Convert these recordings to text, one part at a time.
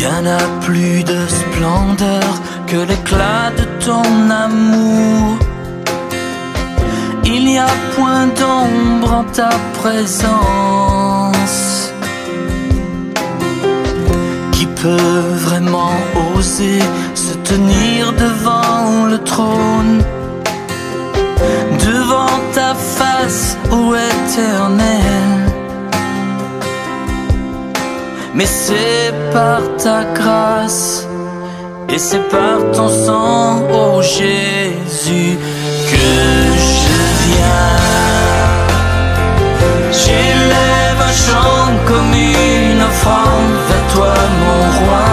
Rien n'a plus de splendeur que l'éclat de ton amour. Il n'y a point d'ombre en ta présence. Qui peut vraiment oser se tenir devant le trône, devant ta face, ô Éternel? Mais c'est par ta grâce et c'est par ton sang, ô Jésus, que je viens. J'élève un chant comme une offrande vers toi, mon roi.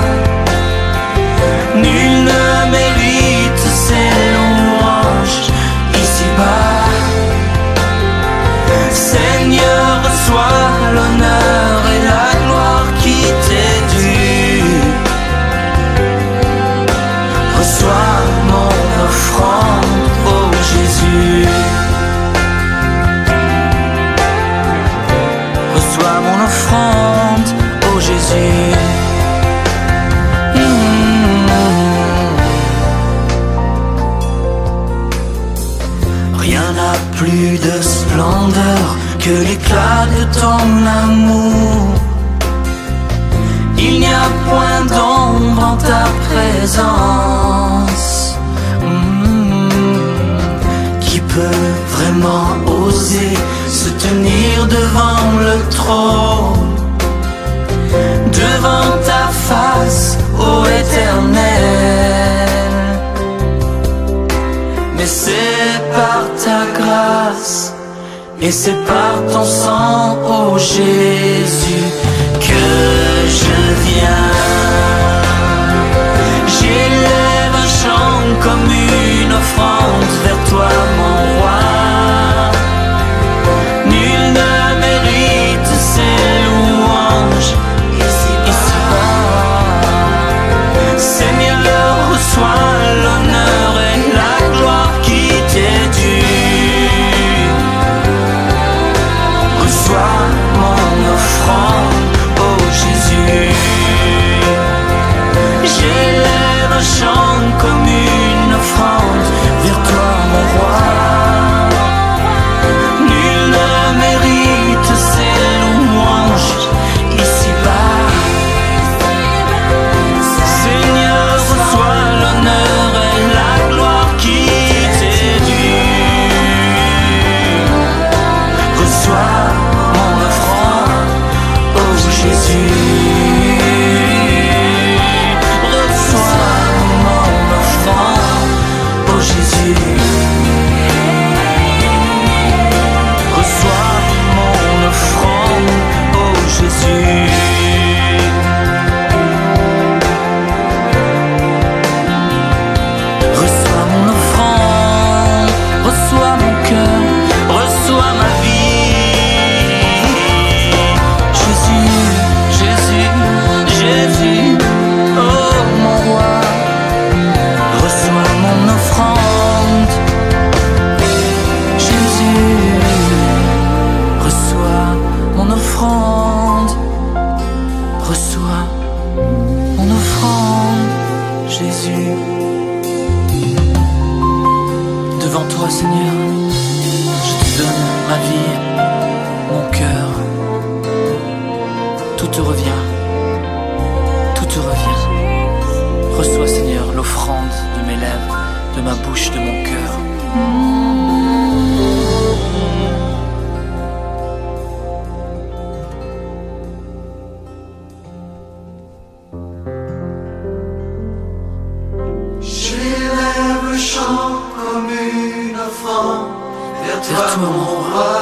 Nul ne mérite ces louanges ici-bas. Seigneur, reçois l'honneur et la gloire qui t'est due. Reçois mon offrande, ô Jésus. Reçois mon offrande, ô Jésus. Rien n'a plus de splendeur que l'éclat de ton amour. Il n'y a point d'ombre en ta présence. Qui peut vraiment oser se tenir devant le trône, devant ta face, ô Éternel? Mais c'est par ta grâce et c'est par ton sang, ô Jésus, que je viens. J'élève un chant comme une offrande vers toi, mon roi. Nul ne mérite ces louanges ici-bas. Seigneur, reçois l'honneur et la gloire qui t'est due. Reçois mon offrande, ô Jésus. J'élève un chant comme une offrande vers toi, mon roi. Nul ne mérite ces louanges ici-bas. Seigneur, reçois l'honneur et la gloire qui t'est due. Reçois mon offrande, ô Jésus. Reçois mon offrande, ô Jésus. Reçois mon offrande, ô Jésus. Reçois mon offrande, reçois mon cœur, reçois ma vie. Jésus, Jésus, Jésus, oh mon roi. Reçois mon offrande, Jésus. Reçois mon offrande, reçois mon offrande, Jésus. Devant toi, Seigneur, je te donne ma vie, mon cœur. Tout te revient, tout te revient. Reçois, Seigneur, l'offrande de mes lèvres, de ma bouche, de mon cœur. J'élève un chant comme une offrande vers toi, mon roi.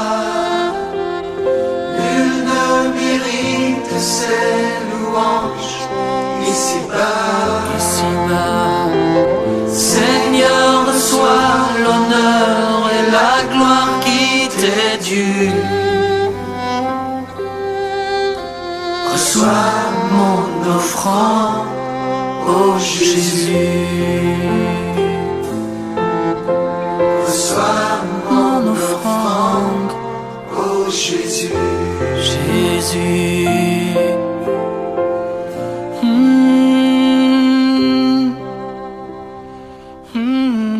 Nul ne mérite ces louanges ici-bas. Ici-bas, Seigneur, reçois l'honneur et la gloire qui t'est due. Reçois mon offrande, ô Jésus. Reçois mon offrande, ô Jésus. Jésus. Hmm.